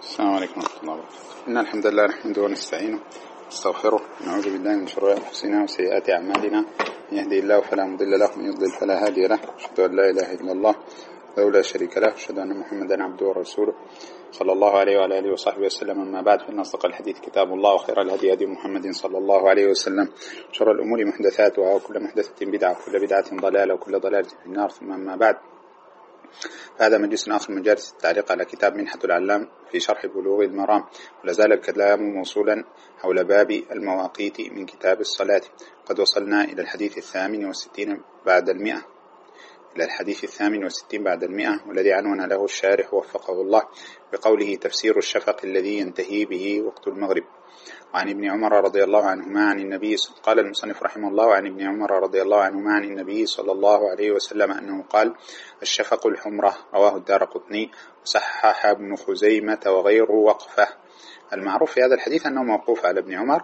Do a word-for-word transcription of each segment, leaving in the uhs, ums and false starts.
السلام عليكم ورحمة الله وبركاته. إن الحمد لله نحمده ونستعينه ونستغفره ونعوذ بالله من شرور أنفسنا وسيئات أعمالنا، من يهدي الله فلا مضل له ومن يضلل فلا هادي له، أشهد أن لا إله إلا الله وحده لا شريك له، أشهد أن محمدا عبده ورسوله صلى الله عليه وعلى آله وصحبه وسلم. أما بعد، فإن أصدق الحديث كتاب الله، وخير الهدي هدي محمد صلى الله عليه وسلم، شر الأمور محدثاتها وكل محدثة بدعة وكل بدعة ضلالة وكل ضلالة في النار. ثم أما بعد، فهذا مجلس آخر مجالس التعليق على كتاب منحة العلام في شرح بلوغ المرام، ولا زال الكلام موصولا حول باب المواقيت من كتاب الصلاة. قد وصلنا إلى الحديث الثامن والستين بعد المئة إلى الحديث الثامن والستين بعد المئة والذي عنون له الشارح وفقه الله بقوله: تفسير الشفق الذي ينتهي به وقت المغرب. وعن ابن عمر رضي الله عنهما عن النبي، قال المصنف رحمه الله: وعن ابن عمر رضي الله عنهما عن النبي صلى الله عليه وسلم أنه قال: الشفق الحمرة. رواه الدارقطني وصحح ابن خزيمة وغيره وقفه. المعروف في هذا الحديث أنه موقوف على ابن عمر،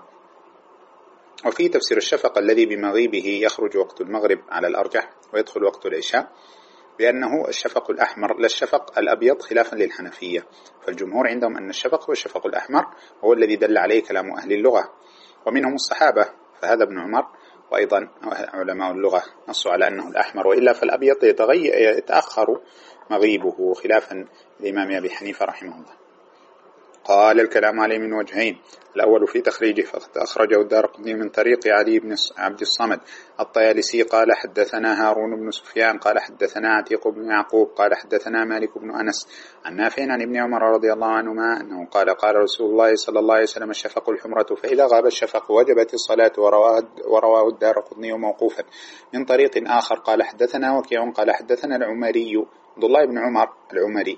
وفي تفسير الشفق الذي بمغيبه يخرج وقت المغرب على الأرجح ويدخل وقت العشاء، بأنه الشفق الأحمر لا الشفق الأبيض، خلافا للحنفية، فالجمهور عندهم أن الشفق هو الشفق الأحمر، وهو الذي دل عليه كلام أهل اللغة ومنهم الصحابة، فهذا ابن عمر، وأيضا علماء اللغة نصوا على أنه الأحمر، وإلا فالأبيض يتأخر مغيبه، خلافا للإمام أبي حنيفة رحمه الله. قال: الكلام عليه من وجهين: الأول في تخريجه، فقد أخرجه الدارقطني من طريق علي بن عبد الصمد الطيالسي قال: حدثنا هارون بن سفيان قال: حدثنا عتيق بن يعقوب قال: حدثنا مالك بن أنس عن نافع عن ابن عمر رضي الله عنهما أنه قال: قال رسول الله صلى الله عليه وسلم: الشفق الحمرة، فإذا غاب الشفق وجبت الصلاة. ورواه, ورواه الدارقطني موقوفا من طريق آخر قال: حدثنا وكيع قال: حدثنا العمري عبد الله بن عمر العمري.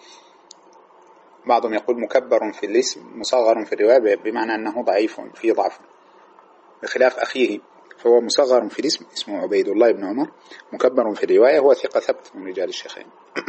بعضهم يقول مكبر في الاسم مصغر في الرواية، بمعنى أنه ضعيف في ضعف، بخلاف أخيه فهو مصغر في الاسم اسمه عبيد الله بن عمر، مكبر في الرواية، هو ثقة ثبت من رجال الشيخين.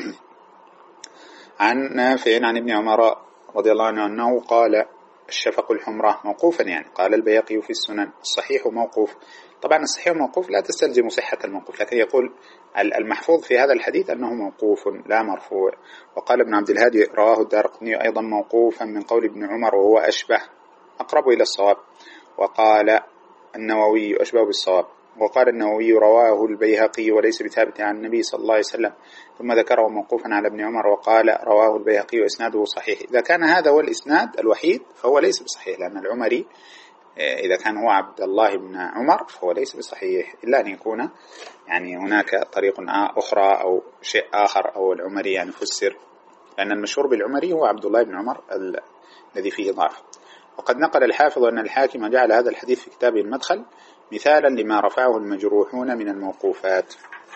عن نافع عن ابن عمر رضي الله عنه أنه قال: الشفق الحمرة، موقوفا يعني. قال البيهقي في السنن: الصحيح موقوف. طبعا الصحيح موقوف لا تستلزم صحة الموقوف، لكن يقول المحفوظ في هذا الحديث أنه موقوف لا مرفوع. وقال ابن عبد الهادي: رواه الدارقطني أيضا موقوفا من قول ابن عمر، وهو أشبه أقرب إلى الصواب. وقال النووي أشبه بالصواب. وقال النووي: رواه البيهقي وليس بثابت عن النبي صلى الله عليه وسلم، ثم ذكره موقوفا على ابن عمر وقال: رواه البيهقي وإسناده صحيح. إذا كان هذا هو الإسناد الوحيد فهو ليس بصحيح، لأن العمري إذا كان هو عبد الله بن عمر فهو ليس بصحيح، إلا أن يكون يعني هناك طريق أخرى أو شيء آخر، أو العمري يعني فسر، لأن المشهور بالعمري هو عبد الله بن عمر الذي فيه ضعف. وقد نقل الحافظ أن الحاكم جعل هذا الحديث في كتابه المدخل مثالا لما رفعه المجروحون من الموقوفات.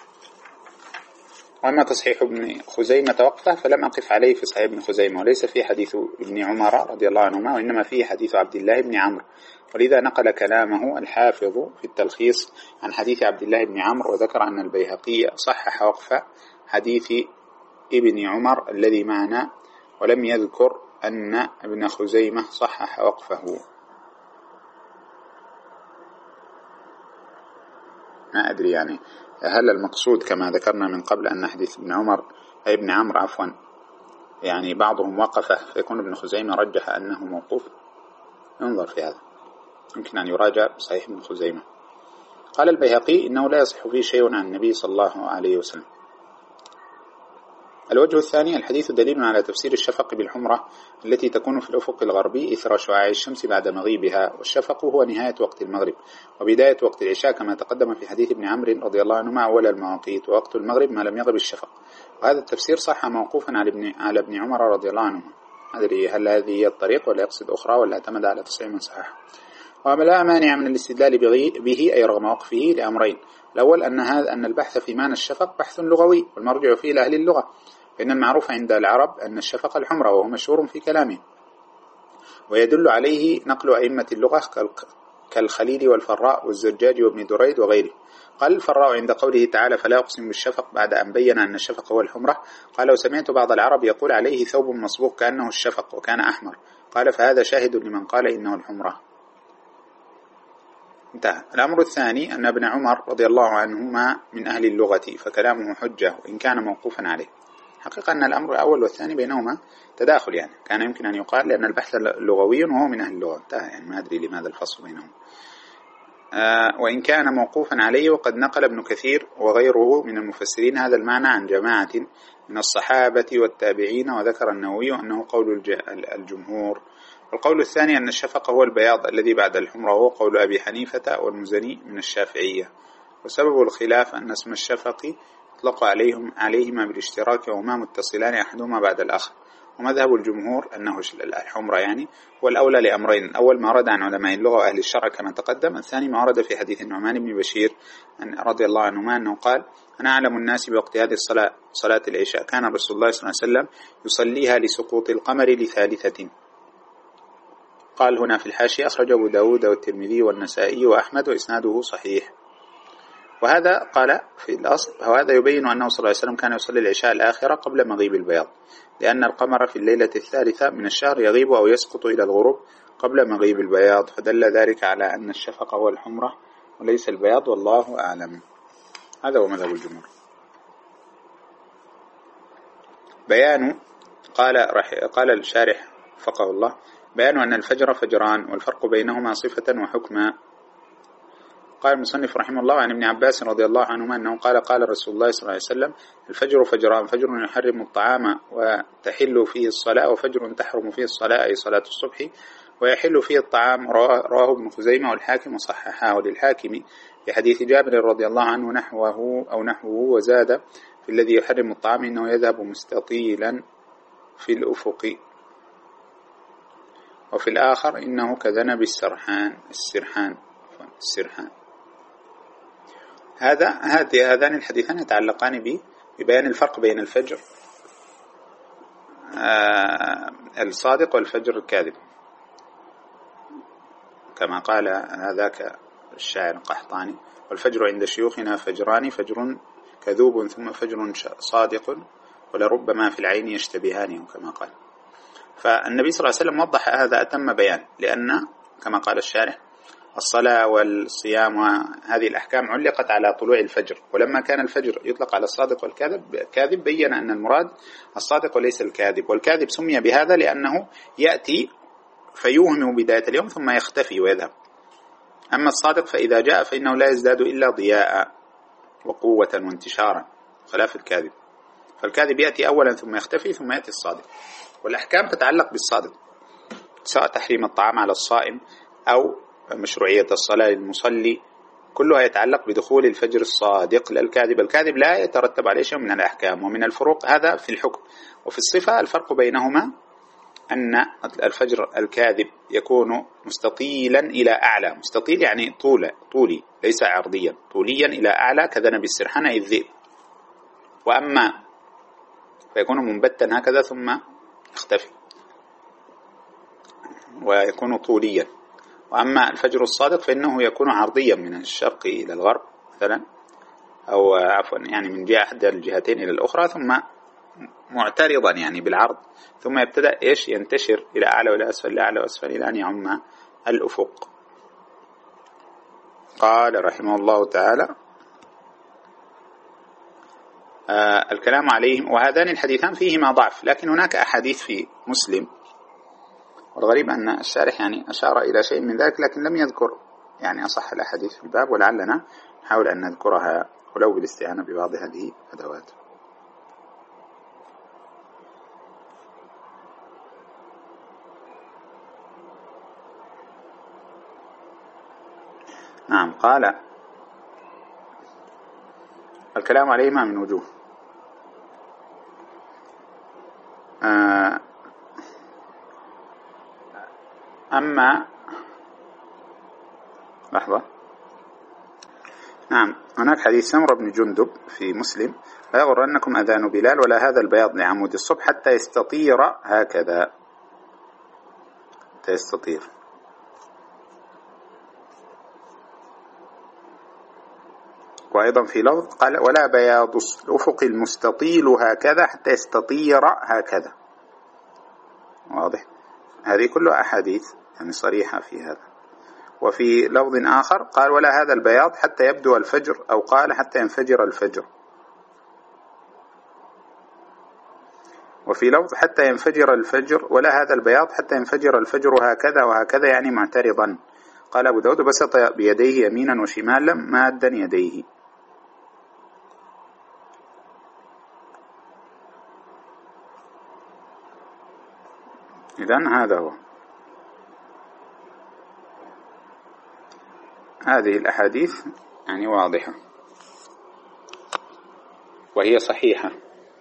وأما تصحيح ابن خزيمة وقفه فلم أقف عليه في صحيح ابن خزيمة، وليس في حديث ابن عمر رضي الله عنهما، وإنما فيه حديث عبد الله بن عمرو، ولذا نقل كلامه الحافظ في التلخيص عن حديث عبد الله بن عمرو، وذكر أن البيهقي صحح وقف حديث ابن عمر الذي معنا، ولم يذكر أن ابن خزيمة صحح وقفه. ما أدري يعني هل المقصود كما ذكرنا من قبل أن حديث ابن عمر أي ابن عمرو عفوا يعني بعضهم وقفه فيكون ابن خزيمة رجح أنه موقوف؟ انظر في هذا، يمكن أن يراجع بصحيح ابن خزيمة. قال البيهقي: إنه لا يصح فيه شيء عن النبي صلى الله عليه وسلم. الوجه الثاني: الحديث دليل على تفسير الشفق بالحمرة التي تكون في الأفق الغربي إثر شعاع الشمس بعد مغيبها، والشفق هو نهاية وقت المغرب وبداية وقت العشاء، كما تقدم في حديث ابن عمرو رضي الله عنه أول المواقيت، ووقت المغرب ما لم يغب الشفق. وهذا التفسير صح موقوفا على ابن على ابن عمر رضي الله عنه. أدري هل هذه هي الطريق ولا يقصد أخرى ولا اعتمد على تصحيح من صححه. ولا مانع من الاستدلال به أي رغم وقفه لأمرين: الأول أن هذا أن البحث في معنى الشفق بحث لغوي، والمرجع فيه لأهل اللغة، فإن المعروف عند العرب أن الشفق الحمرة، وهو مشهور في كلامه، ويدل عليه نقل أئمة اللغة كالخليل والفراء والزجاج وابن دريد وغيره. قال الفراء عند قوله تعالى: فلا أقسم بالشفق، بعد أن بين أن الشفق هو الحمرة، قال: لو سمعت بعض العرب يقول عليه ثوب مصبوغ كأنه الشفق وكان أحمر، قال: فهذا شاهد لمن قال إنه الحمرة. انتهى. الأمر الثاني أن ابن عمر رضي الله عنهما من أهل اللغة، فكلامه حجة وإن كان موقوفا عليه. حقيقة أن الأمر الأول والثاني بينهما تداخل، يعني كان يمكن أن يقال لأن البحث لغوي وهو من أهل اللغة، انتهى، يعني ما أدري لماذا الفصل بينهم. آه وإن كان موقوفا عليه، وقد نقل ابن كثير وغيره من المفسرين هذا المعنى عن جماعة من الصحابة والتابعين، وذكر النووي أنه قول الجمهور. والقول الثاني أن الشفق هو البياض الذي بعد الحمرة، وهو قول أبي حنيفة والمزني من الشافعية. وسبب الخلاف أن اسم الشفق اطلق عليهم عليهما بالاشتراك وهما متصلان أحدهما بعد الآخر. ومذهب الجمهور أنه الحمرة يعني هو الأولى لأمرين: الأول ما ورد عن علماء اللغة وأهل الشرع كما تقدم، الثاني ما ورد في حديث النعمان بن بشير رضي الله عنهما أنه قال: أنا أعلم الناس بوقت هذه الصلاة صلاة العشاء، كان رسول الله صلى الله عليه وسلم يصليها لسقوط القمر لثالثة. قال هنا في الحاشية: أخرجه أبو داود والترمذي والنسائي وأحمد وإسناده صحيح. وهذا قال في الأصل وهذا يبين أنه صلى الله عليه وسلم كان يصلي العشاء الآخرة قبل مغيب البياض، لأن القمر في الليلة الثالثة من الشهر يغيب أو يسقط إلى الغروب قبل مغيب البياض، فدل ذلك على أن الشفق هو الحمرة وليس البياض، والله أعلم. هذا هو مذهب الجمهور. بيان قال قال الشارح فقه الله: بيان أن الفجر فجران، والفرق بينهما صفة وحكما. قال المصنف رحمه الله عن ابن عباس رضي الله عنهما أنه قال: قال رسول الله صلى الله عليه وسلم: الفجر فجران، فجر يحرم الطعام وتحل فيه الصلاة، وفجر تحرم فيه الصلاة أي صلاة الصبح ويحل فيه الطعام. رواه ابن خزيمة والحاكم وصححاه للحاكم في حديث جابر رضي الله عنه نحوه أو نحوه، وزاد في الذي يحرم الطعام إنه يذهب مستطيلا في الأفق، وفي الآخر إنه كذنب السرحان السرحان السرحان. هذا هذه هذان الحديثان يتعلقان به ببيان الفرق بين الفجر آه الصادق والفجر الكاذب، كما قال هذاك الشاعر القحطاني: والفجر عند شيوخنا فجران، فجر كذوب ثم فجر صادق، ولربما في العين يشتبهان، كما قال. فالنبي صلى الله عليه وسلم وضح هذا أتم بيان، لأن كما قال الشارح الصلاة والصيام وهذه الأحكام علقت على طلوع الفجر، ولما كان الفجر يطلق على الصادق والكاذب بين أن المراد الصادق وليس الكاذب، والكاذب سمي بهذا لأنه يأتي فيوهم بداية اليوم ثم يختفي ويذهب، أما الصادق فإذا جاء فإنه لا يزداد إلا ضياء وقوة وانتشارا، خلاف الكاذب. فالكاذب يأتي أولا ثم يختفي ثم يأتي الصادق، والأحكام تتعلق بالصادق، سواء تحريم الطعام على الصائم أو مشروعية الصلاة للمصلي، كلها يتعلق بدخول الفجر الصادق للكاذب. الكاذب لا يترتب عليه شيء من الأحكام ومن الفروق، هذا في الحكم. وفي الصفة الفرق بينهما أن الفجر الكاذب يكون مستطيلا إلى أعلى، مستطيل يعني طول طولي ليس عرضيا، طوليا إلى أعلى كذنب السرحان أي الذئب، وأما فيكون منبتا هكذا ثم يختفي ويكون طوليا. وأما الفجر الصادق فإنه يكون عرضيا من الشرق إلى الغرب مثلا، أو عفوا يعني من جهة أحد الجهتين إلى الأخرى، ثم معترضا يعني بالعرض، ثم يبتدأ إيش ينتشر إلى أعلى وإلى أسفل إلى أعلى وأسفل إلى أن يعم الأفق. قال رحمه الله تعالى: آه الكلام عليهم. وهذان الحديثان فيهما ضعف، لكن هناك أحاديث في مسلم، والغريب أن الشارح يعني أشار إلى شيء من ذلك لكن لم يذكر يعني أصح الأحاديث في الباب، ولعلنا نحاول أن نذكرها ولو بالاستعانة ببعض هذه الأدوات. نعم. قال: الكلام عليهما من وجوه. أما لحظة نعم هناك حديث سمرة بن جندب في مسلم: لا يغرنكم أذان بلال ولا هذا البياض لعمود الصبح حتى يستطير هكذا، حتى يستطير. وأيضا في لفظ قال: ولا بياض الأفق المستطيل هكذا حتى يستطير هكذا. واضح؟ هذه كلها أحاديث يعني صريحة في هذا. وفي لفظ آخر قال: ولا هذا البياض حتى يبدو الفجر، أو قال حتى ينفجر الفجر. وفي لفظ حتى ينفجر الفجر ولا هذا البياض حتى ينفجر الفجر هكذا وهكذا يعني معترضا. قال أبو داود بسط بيديه يمينا وشمالا مادا يديه. إذن هذا هو. هذه الأحاديث يعني واضحة وهي صحيحة،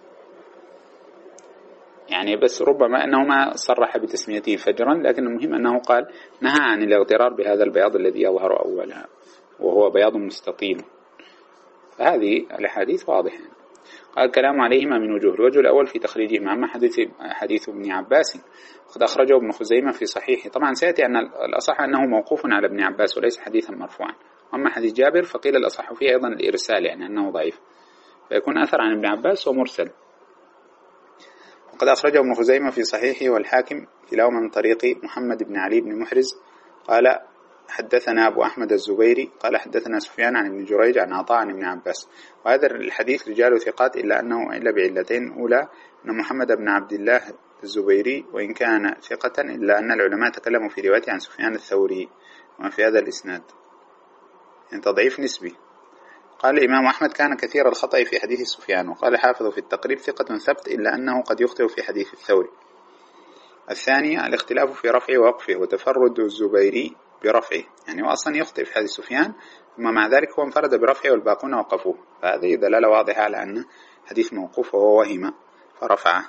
يعني بس ربما أنه ما صرح بتسميته فجرا، لكن المهم أنه قال نهى عن الاغترار بهذا البياض الذي يظهر أولها وهو بياض مستطيل. فهذه الأحاديث واضحة. قال الكلام عليهما من وجوه. الوجه الأول في تخريجهما، أما حديث حديث ابن عباس قد أخرجه ابن خزيمة في صحيحه. طبعا سيأتي أن الأصح أنه موقوف على ابن عباس وليس حديثا مرفوعا. أما حديث جابر فقيل الأصح فيه أيضا الإرسال، يعني أنه ضعيف، فيكون أثر عن ابن عباس ومرسل. وقد أخرجه ابن خزيمة في صحيحه والحاكم كلاهما من طريق محمد بن علي بن محرز قال حدثنا أبو أحمد الزبيري قال حدثنا سفيان عن ابن جريج عن عطاء عن ابن عباس. وهذا الحديث رجال ثقات، إلا أنه إلا بعلتين. أولى أن محمد بن عبد الله الزبيري وإن كان ثقة إلا أن العلماء تكلموا في روايته عن سفيان الثوري، وما في هذا الإسناد يعني تضعيف نسبي. قال الإمام أحمد كان كثير الخطأ في حديث سفيان، وقال حافظ في التقريب ثقة ثبت إلا أنه قد يخطئ في حديث الثوري. الثانية الاختلاف في رفعه ووقفه وتفرد الزبيري برفعه، يعني وأصلا يخطئ في حديث سفيان ثم مع ذلك هو انفرد برفعه والباقون وقفوه، فهذه دلالة واضحة على أن حديث موقوف وهو وهم فرفعه.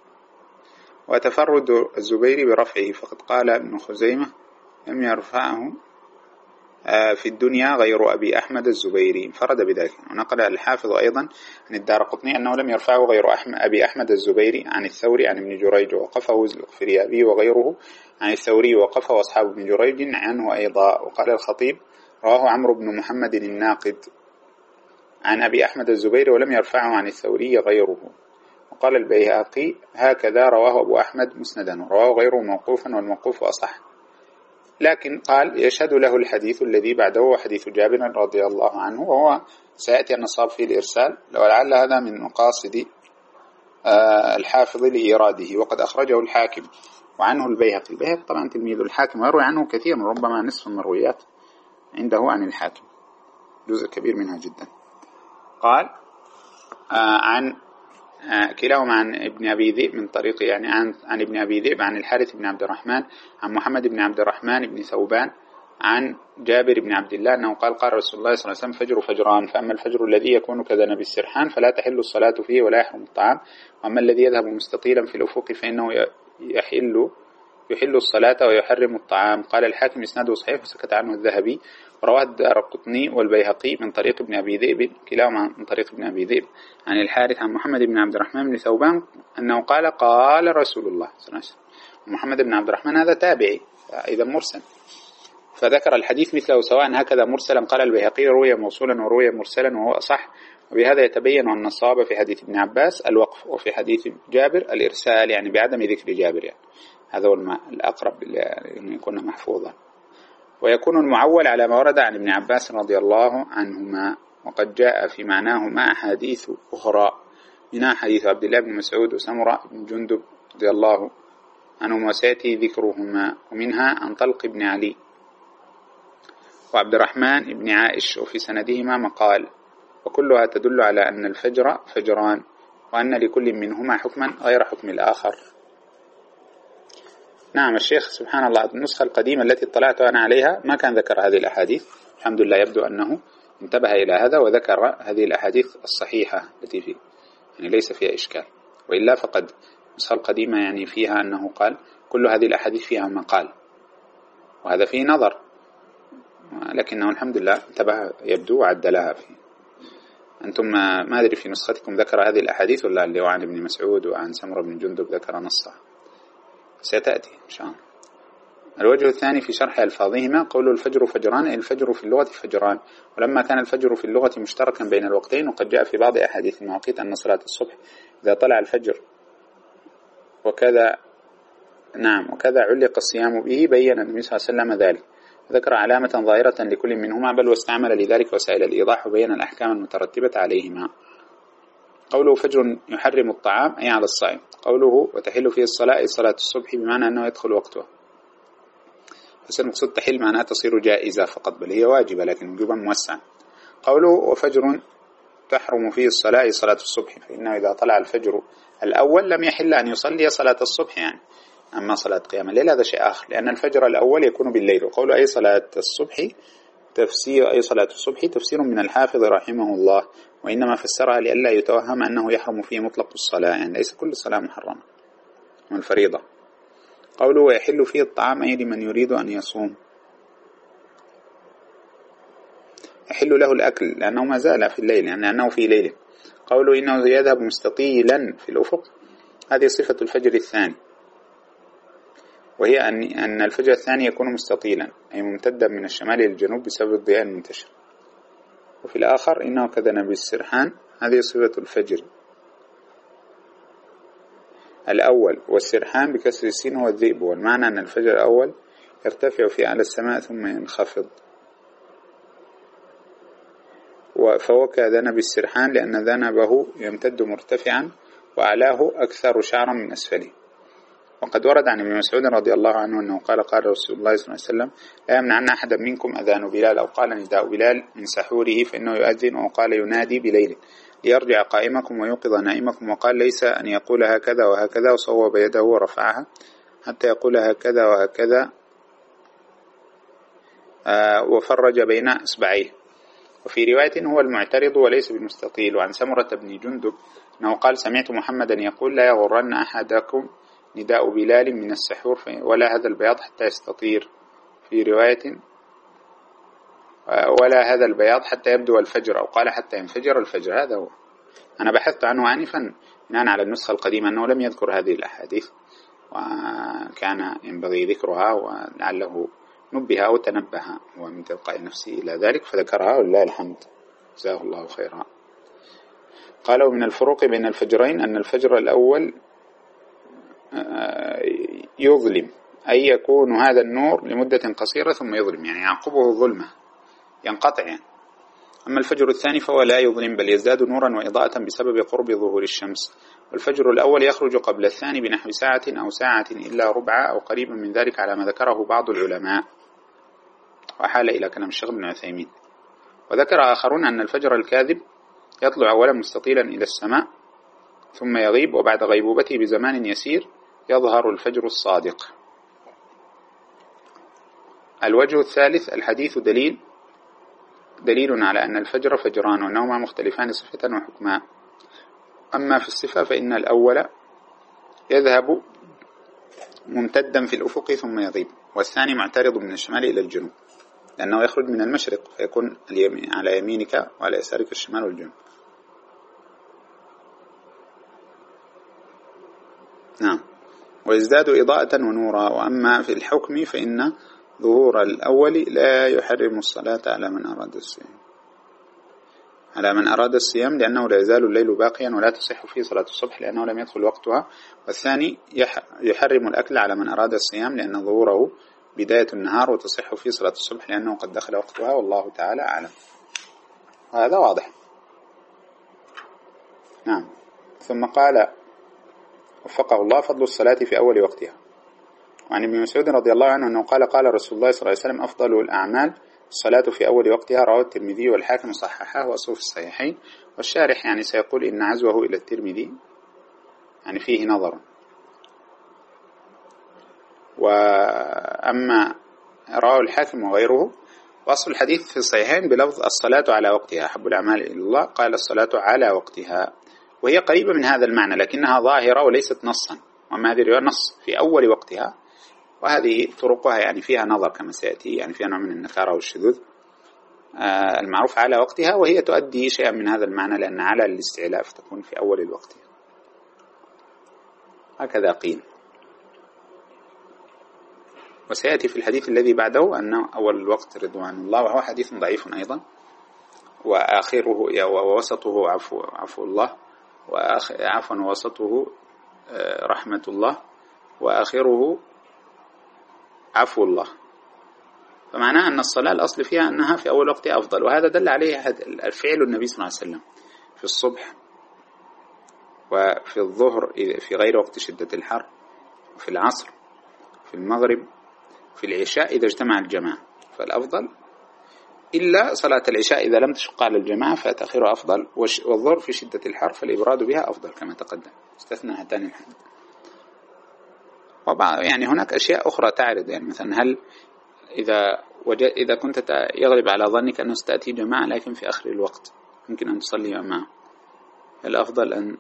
وتفرد الزبيري برفعه فقد قال ابن خزيمة لم يرفعه في الدنيا غير أبي أحمد الزبيري، انفرد بذلك. ونقل الحافظ أيضا عن الدارقطني أنه لم يرفعه غير أحمد أبي أحمد الزبيري عن الثوري عن ابن جريج وقفه الفريابي وغيره عن الثوري وقفه أصحاب ابن جريج عنه أيضا. وقال الخطيب رواه عمرو بن محمد الناقد عن أبي أحمد الزبيري ولم يرفعه عن الثوري غيره. وقال البيهقي هكذا رواه أبو أحمد مسندا ورواه غيره موقوفا والموقوف أصح. لكن قال يشهد له الحديث الذي بعده وحديث جابر رضي الله عنه، وهو سيأتي أن الصواب فيه الإرسال، ولعل هذا من مقاصد الحافظ لإيراده. وقد أخرجه الحاكم وعنه البيهقي. البيهقي طبعا تلميذ الحاكم ويروي عنه كثير، ربما نصف المرويات عنده عن الحاكم، جزء كبير منها جدا. قال عن كلاهما عن ابن أبي ذئب من طريق يعني عن, عن ابن أبي ذئب عن الحارث بن عبد الرحمن عن محمد بن عبد الرحمن بن ثوبان عن جابر بن عبد الله أنه قال قال رسول الله صلى الله عليه وسلم فجر فجران، فأما الفجر الذي يكون كذنب السرحان فلا تحل الصلاة فيه ولا يحرم الطعام، وأما الذي يذهب مستطيلا في الأفق فإنه يحل يحل الصلاة ويحرم الطعام. قال الحاكم إسناده صحيح وسكت عنه الذهبي. ورواه الدارقطني والبيهقي من طريق ابن أبي ذئب كلاهما من طريق ابن أبي ذئب عن الحارث عن محمد بن عبد الرحمن بن ثوبان أنه قال قال رسول الله صلى الله عليه وسلم. محمد بن عبد الرحمن هذا تابعي إذا مرسل، فذكر الحديث مثله سواء هكذا مرسلا. قال البيهقي روي موصولا وروي مرسلا وهو أصح. وبهذا يتبين أن الصواب في حديث ابن عباس الوقف، وفي حديث جابر الإرسال، يعني بعدم ذكر جابر، يعني هذا هو الأقرب أن يكون محفوظا. ويكون المعول على ما ورد عن ابن عباس رضي الله عنهما، وقد جاء في معناهما أحاديث أخرى منها حديث عبد الله بن مسعود وسمرة بن جندب رضي الله عنهما وسيأتي ذكرهما، ومنها عن طلق بن علي وعبد الرحمن بن عائش وفي سندهما مقال، وكلها تدل على أن الفجر فجران وأن لكل منهما حكما غير حكم الآخر. نعم الشيخ سبحان الله النسخة القديمة التي اطلعت أنا عليها ما كان ذكر هذه الأحاديث، الحمد لله يبدو أنه انتبه إلى هذا وذكر هذه الأحاديث الصحيحة التي فيه، يعني ليس فيها إشكال. وإلا فقد النسخة القديمة يعني فيها أنه قال كل هذه الأحاديث فيها مقال، وهذا فيه نظر، لكنه الحمد لله انتبه يبدو وعدلها فيه. أنتم ما أدري في نسختكم ذكر هذه الأحاديث ولا اللي هو عن ابن مسعود وعن سمرة بن جندب ذكر نصها، ستأتي إن شاء الله. الوجه الثاني في شرح ألفاظهما قول الفجر فجران، الفجر في اللغة فجران، ولما كان الفجر في اللغة مشتركا بين الوقتين، وقد جاء في بعض أحاديث المواقيت أن صلاة الصبح إذا طلع الفجر وكذا نعم وكذا علق الصيام به، بين النبي صلى الله عليه وسلم ذلك، ذكر علامة ظاهرة لكل منهما بل واستعمل لذلك وسائل الإيضاح وبين الأحكام المترتبة عليهما. قوله فجر يحرم الطعام أي على الصائم. قوله وتحل فيه الصلاة أي صلاة الصبح بمعنى أنه يدخل وقتها. بس المقصود تحل معناها تصير جائزة فقط، بل هي واجبة لكن وجوبا موسعا. قوله وفجر تحرم فيه الصلاة أي صلاة الصبح، فإنه إذا طلع الفجر الأول لم يحل أن يصلي صلاة الصبح يعني. أما صلاة قيام الليل هذا شيء آخر، لأن الفجر الأول يكون بالليل. وقوله أي صلاة الصبح تفسير أي صلاة الصبح تفسير من الحافظ رحمه الله، وإنما فسرها لئلا يتوهم أنه يحرم فيه مطلق الصلاة، يعني ليس كل الصلاة محرمة من الفريضة. قوله ويحل فيه الطعام أي لمن يريد أن يصوم، يحل له الأكل لأنه ما زال في الليل، يعني لأنه في ليله. قوله إنه يذهب مستطيلا في الأفق، هذه صفة الفجر الثاني، وهي أن الفجر الثاني يكون مستطيلا أي ممتدا من الشمال إلى الجنوب بسبب الضياء المنتشر. وفي الآخر إنه كذنب السرحان، هذه صفة الفجر الأول. والسرحان بكسر السين هو الذئب، والمعنى أن الفجر الأول يرتفع في أعلى السماء ثم ينخفض، فهو كذنب السرحان لأن ذنبه يمتد مرتفعا وأعلاه أكثر شعرا من أسفله. وقد ورد عن ابن مسعود رضي الله عنه أنه قال قال رسول الله صلى الله عليه وسلم لا يمنعن أحدا منكم أذان بلال، أو قال نداء بلال من سحوره فإنه يؤذن، وقال ينادي بليل ليرجع قائمكم ويوقظ نائمكم، وقال ليس أن يقول هكذا وهكذا وصوب يده ورفعها حتى يقول هكذا وهكذا وفرج بين إصبعيه. وفي رواية هو المعترض وليس بالمستطيل. وعن سمرة بن جندب أنه قال سمعت محمدا يقول لا يغرن أحدكم نداء بلال من السحور ولا هذا البياض حتى يستطير، في رواية ولا هذا البياض حتى يبدو الفجر، أو قال حتى ينفجر الفجر. هذا هو، أنا بحثت عنه آنفا بناء على النسخة القديمة أنه لم يذكر هذه الأحاديث، وكان ينبغي ذكرها ولعله نبه أو تنبه ومن تلقاء نفسه إلى ذلك فذكرها ولله الحمد جزاه الله خيرا. قالوا من الفروق بين الفجرين أن الفجر الأول يظلم، أي يكون هذا النور لمدة قصيرة ثم يظلم، يعني يعقبه ظلمة ينقطع يعني. أما الفجر الثاني فهو لا يظلم بل يزداد نورا وإضاءة بسبب قرب ظهور الشمس. والفجر الأول يخرج قبل الثاني بنحو ساعة أو ساعة إلا ربع أو قريبا من ذلك على ما ذكره بعض العلماء، وحال إلى كلام الشيخ ابن عثيمين. وذكر آخرون أن الفجر الكاذب يطلع أولا مستطيلا إلى السماء ثم يغيب، وبعد غيبوبته بزمان يسير يظهر الفجر الصادق. الوجه الثالث الحديث دليل دليل على أن الفجر فجران وأنهما مختلفان صفة وحكما. أما في الصفة فإن الأول يذهب ممتدا في الأفق ثم يغيب، والثاني معترض من الشمال إلى الجنوب لأنه يخرج من المشرق فيكون على يمينك وعلى يسارك الشمال والجنوب. نعم. ويزداد إضاءة ونورا. وأما في الحكم فإن ظهور الأول لا يحرم الصلاة على من أراد الصيام على من أراد الصيام لأنه لا يزال الليل باقيا ولا تصح فيه صلاة الصبح لأنه لم يدخل وقتها. والثاني يحرم الأكل على من أراد الصيام لأن ظهوره بداية النهار وتصح فيه صلاة الصبح لأنه قد دخل وقتها، والله تعالى أعلم. هذا واضح. نعم. ثم قال وفقه الله فضل الصلاة في أول وقتها. وعن ابن مسعود رضي الله عنه أنه قال قال رسول الله صلى الله عليه وسلم أفضل الأعمال الصلاة في أول وقتها، رواه الترمذي والحاكم صححه وأصله في الصحيحين. والشارح يعني سيقول إن عزوه إلى الترمذي يعني فيه نظر. وأما رواه الحاكم وغيره، وأصل الحديث في الصحيحين بلفظ الصلاة على وقتها أحب الأعمال إلى الله، قال الصلاة على وقتها، وهي قريبة من هذا المعنى لكنها ظاهرة وليست نصا. وما هذه الرواية نص في أول وقتها، وهذه طرقها يعني فيها نظر كما سيأتي، يعني فيها نوع من النكارة والشذوذ. آه المعروف على وقتها، وهي تؤدي شيئا من هذا المعنى لأن على الاستعلاء فتكون في أول الوقت، هكذا قيل. وسيأتي في الحديث الذي بعده أن أول الوقت رضوان الله، وهو حديث ضعيف أيضا، وآخره ووسطه عفو, عفو الله، وعفوا ووسطه رحمة الله، وآخره عفو الله. فمعناه أن الصلاة الأصل فيها أنها في أول وقت أفضل، وهذا دل عليه فعل النبي صلى الله عليه وسلم في الصبح وفي الظهر في غير وقت شدة الحر، وفي العصر، في المغرب، في العشاء إذا اجتمع الجماعة فالأفضل، إلا صلاة العشاء إذا لم تشق على الجماعة فتأخيرها أفضل، والظهر في شدة الحر فالإبراد بها أفضل كما تقدم، استثنى هاتان الحالتين. وبعض يعني هناك أشياء أخرى تعرض، يعني مثلا هل إذا وجد إذا كنت يغلب على ظنك أنه ستأتي جماعة لكن في آخر الوقت يمكن أن تصلي معه، الأفضل أن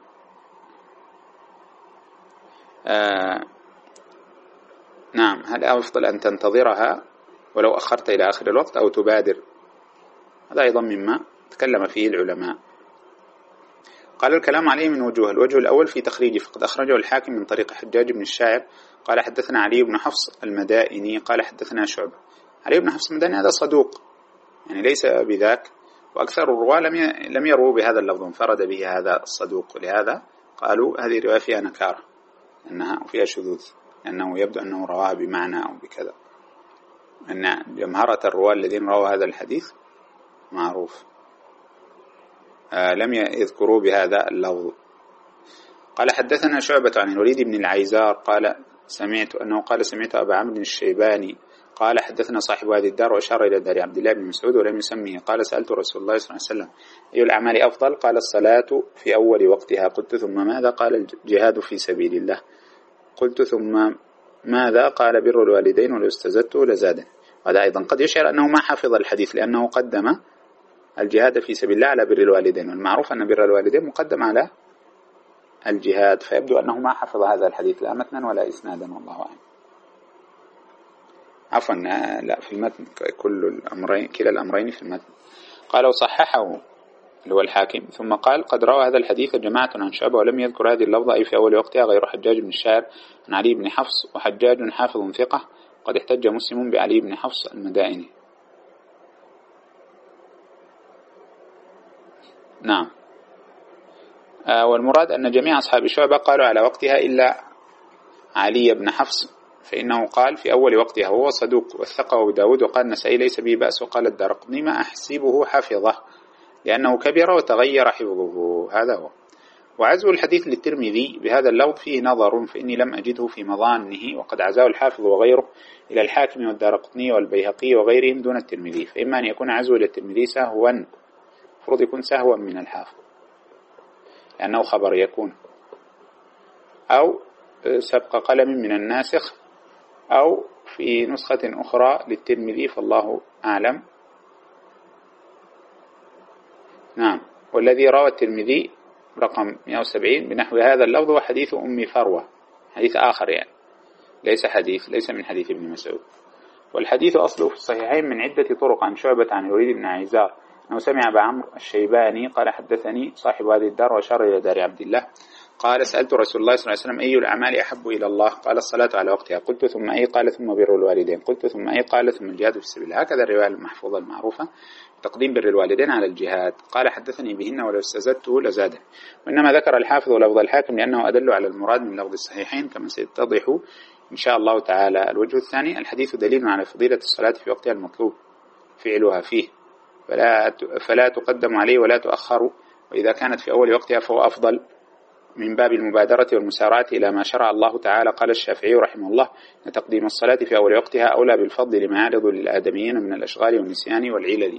آه نعم هل أفضل أن تنتظرها ولو أخرت إلى آخر الوقت أو تبادر؟ هذا أيضا مما تكلم فيه العلماء. قال الكلام عليه من وجوه، الوجه الأول في تخريجه، فقد أخرجه الحاكم من طريق حجاج بن الشاعر قال حدثنا علي بن حفص المدائني قال حدثنا شعبة. علي بن حفص المدائني هذا صدوق يعني ليس بذاك، وأكثر الرواة لم لم يروا بهذا اللفظ، انفرد به هذا الصدوق، ولهذا قالوا هذه الرواية فيها نكارة أنها فيها شذوذ، لأنه يبدو أنه رواها بمعنى أو بكذا، أن جمهرة الرواة الذين رووا هذا الحديث معروف آه لم يذكروا بهذا اللفظ. قال حدثنا شعبة عن الوليد بن العيزار قال سمعت أنه قال سمعت أبا عمرو الشيباني قال حدثنا صاحب هذه الدار وأشار إلى دار عبد الله بن مسعود ولم يسميه، قال سألت رسول الله صلى الله عليه وسلم أي الأعمال أفضل؟ قال الصلاة في أول وقتها. قلت ثم ماذا؟ قال الجهاد في سبيل الله. قلت ثم ماذا؟ قال بر الوالدين ولو استزدته لزاده. هذا أيضا قد يشعر أنه ما حفظ الحديث لأنه قدم الجهاد في سبيل الله على بر الوالدين، والمعروف أن بر الوالدين مقدم على الجهاد، فيبدو أنه ما حفظ هذا الحديث لا متنا ولا إسنادا والله أعلم. عفوا لا في المتن، كل الأمرين كلا الأمرين في المتن. قال وصححه اللي هو الحاكم، ثم قال قد روى هذا الحديث جماعة عن شعبة ولم يذكر هذه اللفظة أي في أول وقتها غير حجاج بن الشاعر عن علي بن حفص، وحجاج حافظ ثقة قد احتج مسلم بعلي بن حفص المدائني. نعم آه والمراد أن جميع أصحاب شعبة قالوا على وقتها إلا علي بن حفص، فإنه قال في أول وقتها هو صدوق، وثقه أبو داود وقال النسائي ليس به بأس، وقال الدارقطني ما أحسبه حفظه لأنه كبر وتغير حفظه. هذا هو. وعزو الحديث للترمذي بهذا اللفظ فيه نظر، فإني لم أجده في مظانه، وقد عزاه الحافظ وغيره إلى الحاكم والدارقطني والبيهقي وغيرهم دون الترمذي، فإما أن يكون عزو إلى الترمذي سهوا، المفروض يكون سهوا من الحافظ لأنه خبر يكون، أو سبق قلم من الناسخ، أو في نسخة أخرى للترمذي فالله أعلم. نعم والذي روى الترمذي رقم مئة وسبعين بنحو هذا اللفظ وحديث أم فروة، حديث آخر يعني ليس حديث ليس من حديث ابن مسعود. والحديث أصله في الصحيحين من عدة طرق عن شعبة عن الوليد بن عيزار أنه سمع أبا عمرو الشيباني قال حدثني صاحب هذه الدار وأشار إلى دار عبد الله قال سألت رسول الله صلى الله عليه وسلم أي الأعمال أحب إلى الله؟ قال الصلاة على وقتها. قلت ثم أي؟ قال ثم بر الوالدين. قلت ثم أي؟ قال ثم الجهاد في سبيل الله. هكذا الرواية المحفوظة المعروفة تقديم بر الوالدين على الجهاد. قال حدثني بهن ولو استزدته لزاده. وإنما ذكر الحافظ لفظ الحاكم لأنه أدل على المراد من لفظ الصحيحين كما سيتضح إن شاء الله تعالى. الوجه الثاني الحديث دليل على فضيلة الصلاة في وقتها المطلوب فعلها فيه، فلا فلا تقدم عليه ولا تؤخر، وإذا كانت في أول وقتها فهو أفضل من باب المبادرة والمسارعة إلى ما شرع الله تعالى. قال الشافعي رحمه الله أن تقديم الصلاة في أول وقتها أولى بالفضل لما يعرض للآدميين من الأشغال والنسيان والعلل.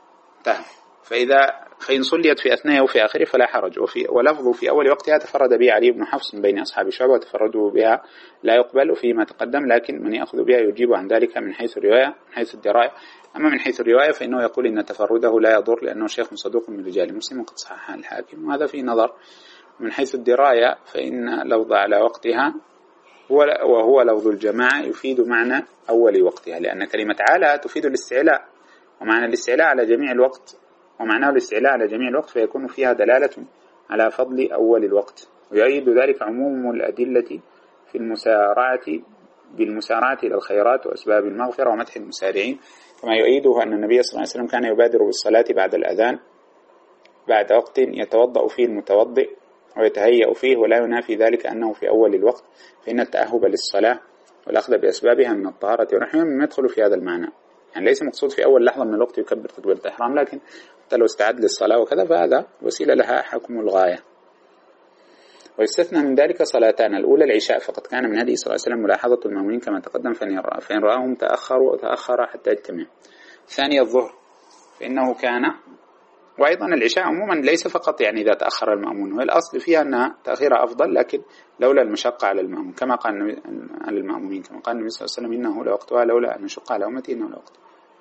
فإذا فإن صليت في أثناء أو في آخره فلا حرج. وفي ولفظ في أول وقتها تفرد به علي بن حفص من بين أصحاب شعبة، وتفرده بها لا يقبل فيما تقدم، لكن من يأخذ بها يجيب عن ذلك من حيث الرواية من حيث الدراية. أما من حيث الرواية فإنه يقول إن تفرده لا يضر لأنه شيخ صدوق من رجال مسلم وقد صحح الحاكم، وهذا فيه نظر. من حيث الدراية فإن لفظ على وقتها وهو لفظ الجماعة يفيد معنى أول وقتها، لأن كلمة على تفيد الاستعلاء، ومعنى الاستعلاء على جميع الوقت، ومعناه الاستعلاء على جميع الوقت، فيكون فيها دلالة على فضل أول الوقت. ويؤيد ذلك عموم الأدلة في المسارعة بالمسارعة إلى الخيرات وأسباب المغفرة ومدح المسارعين، كما يؤيده أن النبي صلى الله عليه وسلم كان يبادر بالصلاة بعد الأذان بعد وقت يتوضأ فيه المتوضئ ويتهيأ فيه، ولا ينافي ذلك أنه في أول الوقت، فإن التأهب للصلاة والأخذ بأسبابها من الطهارة ونحوها مما يدخل في هذا المعنى. يعني ليس مقصود في أول لحظة من الوقت يكبر تكبيرة الإحرام، لكن حتى لو استعد للصلاة وكذا فهذا وسيلة لها حكم الغاية. ويستثنى من ذلك صلاتان: الأولى العشاء، فقد كان من هدي صلى الله عليه وسلم ملاحظة المأمومين كما تقدم، فإن رآهم تأخروا تأخر حتى يجتمع. الثانية الظهر، فإنه كان، وأيضا العشاء عموما ليس فقط يعني إذا تأخر المأمون، والأصل فيها أن تأخيرها أفضل، لكن لولا المشقة على المأمون كما قال على المأمومين كما قال النبي صلى الله عليه وسلم: إنه لوقتها لولا أن نشق على أمتي إنه لوقتها.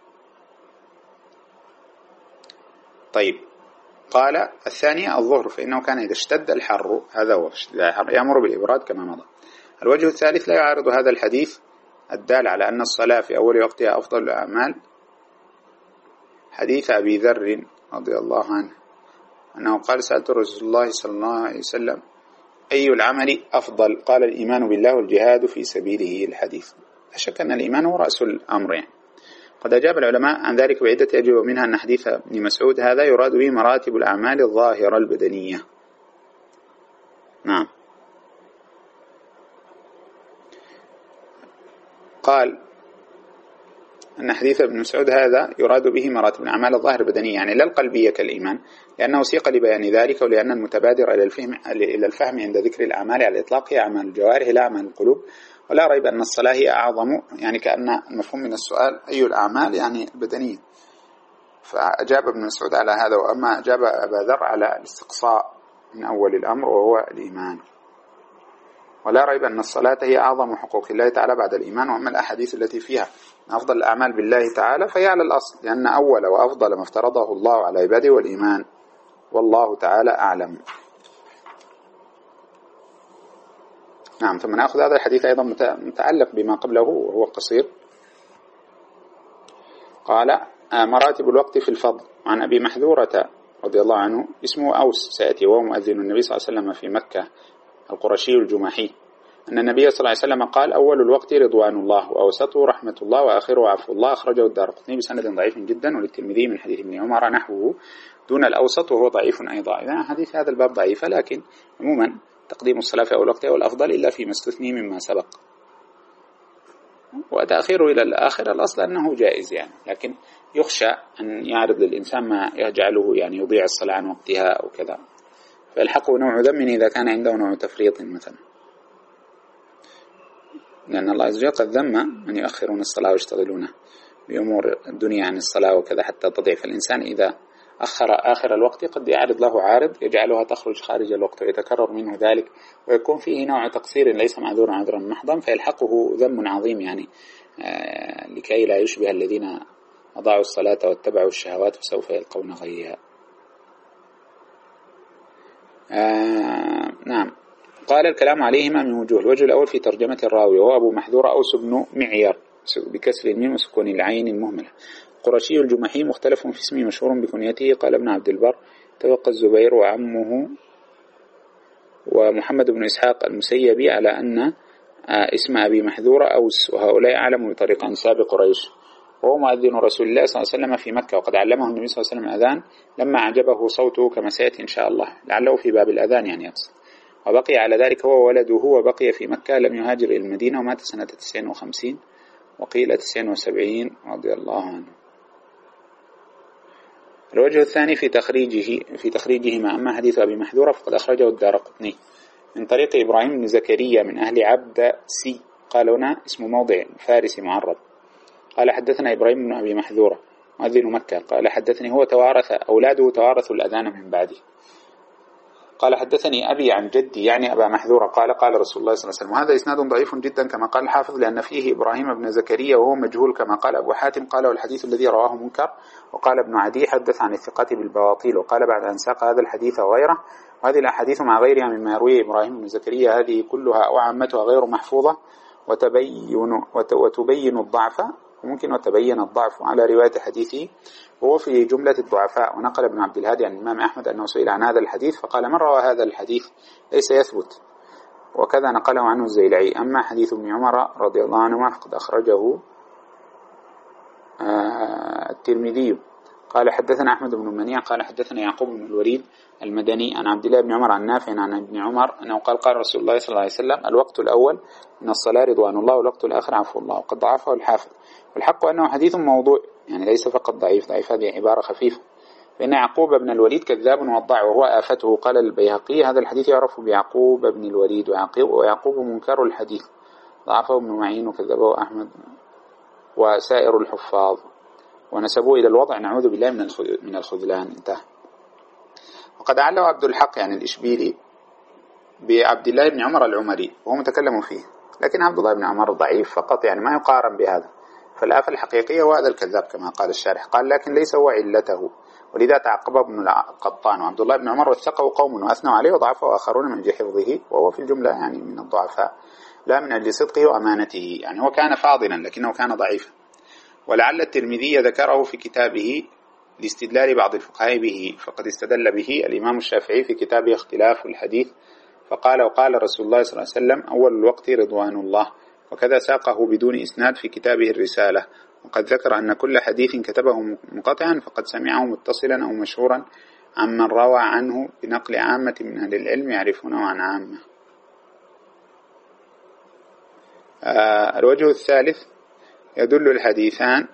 طيب، قال الثانية الظهر، فإنه كان إذا اشتد الحر، هذا هو يأمر بالإبراد كما مضى. الوجه الثالث لا يعارض هذا الحديث الدال على أن الصلاة في أول وقتها أفضل الأعمال حديث أبي ذر رضي الله عنه أنه قال: سألت رسول الله صلى الله عليه وسلم: أي العمل أفضل؟ قال: الإيمان بالله والجهاد في سبيله. الحديث لا شك أن الإيمان هو رأس الأمر يعني. قد أجاب العلماء عن ذلك بعدة أجوبة، منها أن حديث ابن مسعود هذا يراد به مراتب الأعمال الظاهرة البدنية. نعم. قال أن حديث ابن مسعود هذا يراد به مراتب الأعمال الظاهرة البدنية، يعني لا القلبية كالإيمان، لأنه سيق لبيان ذلك، ولأن المتبادر إلى الفهم إلى الفهم عند ذكر الأعمال على الإطلاق هي أعمال الجوارح لا أعمال القلوب. ولا ريب أن الصلاة هي أعظم، يعني كأن المفهوم من السؤال أي الأعمال يعني البدنية، فأجاب ابن مسعود على هذا. وأما أجاب أبا ذر على الاستقصاء من أول الأمر وهو الإيمان. ولا ريب أن الصلاة هي أعظم حقوق الله تعالى بعد الإيمان. وأما الأحاديث التي فيها أفضل الأعمال بالله تعالى فهي على الأصل، لأن أول وأفضل ما افترضه الله على عباده والإيمان، والله تعالى أعلم. نعم. ثم نأخذ هذا الحديث أيضا متعلق بما قبله وهو قصير. قال: مراتب الوقت في الفضل. عن أبي محذورة رضي الله عنه، اسمه أوس سيأتي، وهو مؤذن النبي صلى الله عليه وسلم في مكة، القرشي الجماحي، أن النبي صلى الله عليه وسلم قال: أول الوقت رضوان الله، وأوسطه رحمة الله، وآخره عفو الله. أخرجه الدارقطني بسند ضعيف جدا، وللترمذي من حديث ابن عمر نحوه دون الأوسط وهو ضعيف أيضا. إذا حديث هذا الباب ضعيف، لكن عموما تقديم الصلاة في أول وقت هو الأفضل، إلا فيما استثني مما سبق. وتأخيره إلى الآخر الأصل أنه جائز يعني، لكن يخشى أن يعرض للإنسان ما يجعله يعني يضيع الصلاة عن وقتها أو كذا، فيلحقه نوع ذم إذا كان عنده نوع تفريط مثلا، لأن الله عز وجل قد ذم من يؤخرون الصلاة ويشتغلون بأمور الدنيا عن الصلاة وكذا حتى تضيع. فالإنسان إذا أخر آخر الوقت قد يعرض له عارض يجعلها تخرج خارج الوقت ويتكرر منه ذلك، ويكون فيه نوع تقصير ليس معذورا عذرا محضا، فيلحقه ذم عظيم يعني، آه لكي لا يشبه الذين أضاعوا الصلاة واتبعوا الشهوات وسوف يلقون غيها. آه نعم. قال: الكلام عليهما من وجوه. الوجه الأول في ترجمة الراوي، وهو أبو محذور أوس بن معيار بكسر الميم وسكون العين المهملة، قرشي الجمحي، مختلف في اسمه، مشهور بكنيته. قال ابن عبد البر: توقى الزبير وعمه ومحمد بن إسحاق المسيبي على أن اسم أبي محذور أوس، وهؤلاء أعلم بطريق أنساب قريش. وهو مؤذن رسول الله صلى الله عليه وسلم في مكة، وقد علمه النبي صلى الله عليه وسلم أذان لما أعجبه صوته كما سيأتي إن شاء الله، لعله في باب الأذان يعني يقصد. وبقي على ذلك هو ولده، وبقي في مكة، لم يهاجر إلى المدينة، ومات سنة تسعين وخمسين وقيل تسعين وسبعين رضي الله عنه. الوجه الثاني في تخريجه في تخريجهما. أما حديث أبي محذورة فقد أخرجه الدارقطني من طريق إبراهيم بن زكريا من أهل عبد سي، قال هنا اسم موضع فارسي معرب. قال: حدثنا إبراهيم بن أبي محذورة مؤذن مكة، قال: حدثني هو توارث أولاده توارثوا الأذان من بعده. قال: حدثني أبي عن جدي يعني أبا محذورة قال: قال رسول الله صلى الله عليه وسلم. وهذا إسناد ضعيف جدا كما قال الحافظ، لأن فيه إبراهيم بن زكريا وهو مجهول كما قال أبو حاتم. قال: والحديث الذي رواه منكر. وقال ابن عدي: حدث عن الثقات بالبواطيل. وقال بعد أن ساق هذا الحديث وغيره: وهذه الأحاديث مع غيرها مما يرويه إبراهيم بن زكريا هذه كلها وعامتها غير محفوظة، وتبين وتبين الضعف، وممكن وتبين الضعف على رواية حديثه، وهو في جملة الضعفاء. ونقل ابن عبد الهادي عن الإمام أحمد أنه سئل عن هذا الحديث فقال: من روى هذا الحديث ليس يثبت. وكذا نقله عنه الزيلعي. أما حديث ابن عمر رضي الله عنهما فقد أخرجه آه الترمذي. قال: حدثنا أحمد بن منيع قال: حدثنا يعقوب بن الوليد المدني عن عبد الله بن عمر عن نافع عن ابن عمر أنه قال: قال رسول الله صلى الله عليه وسلم: الوقت الأول من الصلاة رضوان الله، والوقت الآخر عفو الله. وقد ضعفه الحافظ، والحق أنه حديث موضوع يعني ليس فقط ضعيف، ضعيف هذه عبارة خفيفة، فإن يعقوب بن الوليد كذاب وضاع وهو آفته. قال البيهقي هذا الحديث يعرف بيعقوب بن الوليد، ويعقوب منكر الحديث ضعفه ابن معين وكذبه أحمد وسائر الحفاظ ونسبوه إلى الوضع، نعوذ بالله من الخذلان. انتهى. وقد علّه عبد الحق يعني الإشبيلي بعبد الله بن عمر العمري وهو متكلم فيه، لكن عبد الله بن عمر ضعيف فقط يعني ما يقارن بهذا، فالآفة الحقيقية هو هذا الكذاب كما قال الشارح. قال لكن ليس هو علته، ولذا تعقبه ابن القطان. وعبد الله بن عمر وثقه قوم وأثنوا عليه وضعفه آخرون من أجل حفظه، وهو في الجملة يعني من الضعفاء لا من أجل صدقه وأمانته، يعني هو كان فاضلا لكنه كان ضعيفا. ولعل الترمذي ذكره في كتابه لاستدلال بعض الفقهاء به، فقد استدل به الإمام الشافعي في كتابه اختلاف الحديث فقال وقال رسول الله صلى الله عليه وسلم أول الوقت رضوان الله، وكذا ساقه بدون إسناد في كتابه الرسالة. وقد ذكر أن كل حديث كتبه منقطعا فقد سمعه متصلا أو مشهورا عمن روى عنه بنقل عامة من أهل العلم يعرفونه عن عامة. آه الوجه الثالث يدل الحديثان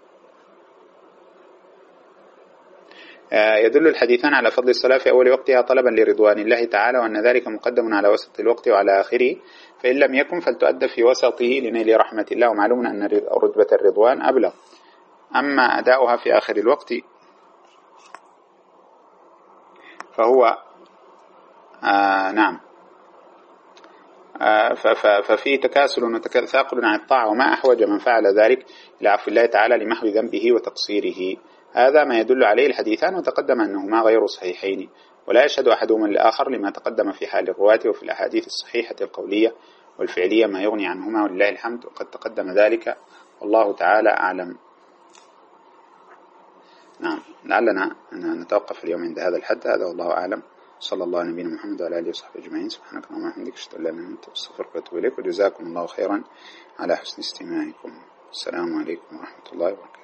يدل الحديثان على فضل الصلاة في أول وقتها طلبا لرضوان الله تعالى، وأن ذلك مقدم على وسط الوقت وعلى آخره، فإن لم يكن فلتؤدى في وسطه لنيل رحمة الله، ومعلوم أن رتبة الرضوان أبلغ. أما أداؤها في آخر الوقت فهو آه نعم آه ففيه تكاسل وتثاقل عن الطاعة، وما أحوج من فعل ذلك إلى عفو الله تعالى لمحو ذنبه وتقصيره. هذا ما يدل عليه الحديثان، وتقدم أنهما غير صحيحين، ولا يشهد أحدهما الآخر لما تقدم في حال الرواة وفي الأحاديث الصحيحة القولية والفعلية ما يغني عنهما ولله الحمد، وقد تقدم ذلك والله تعالى أعلم. نعم، لعلنا نتوقف اليوم عند هذا الحد. هذا والله أعلم. صلى الله على نبينا محمد وعلى آله وصحبه أجمعين. سبحانك اللهم وبحمدك أشهد أن لا إله إلا أنت أستغفرك وأتوب إليك، وجزاكم الله خيرا على حسن استماعكم. السلام عليكم ورحمة الله وبركاته.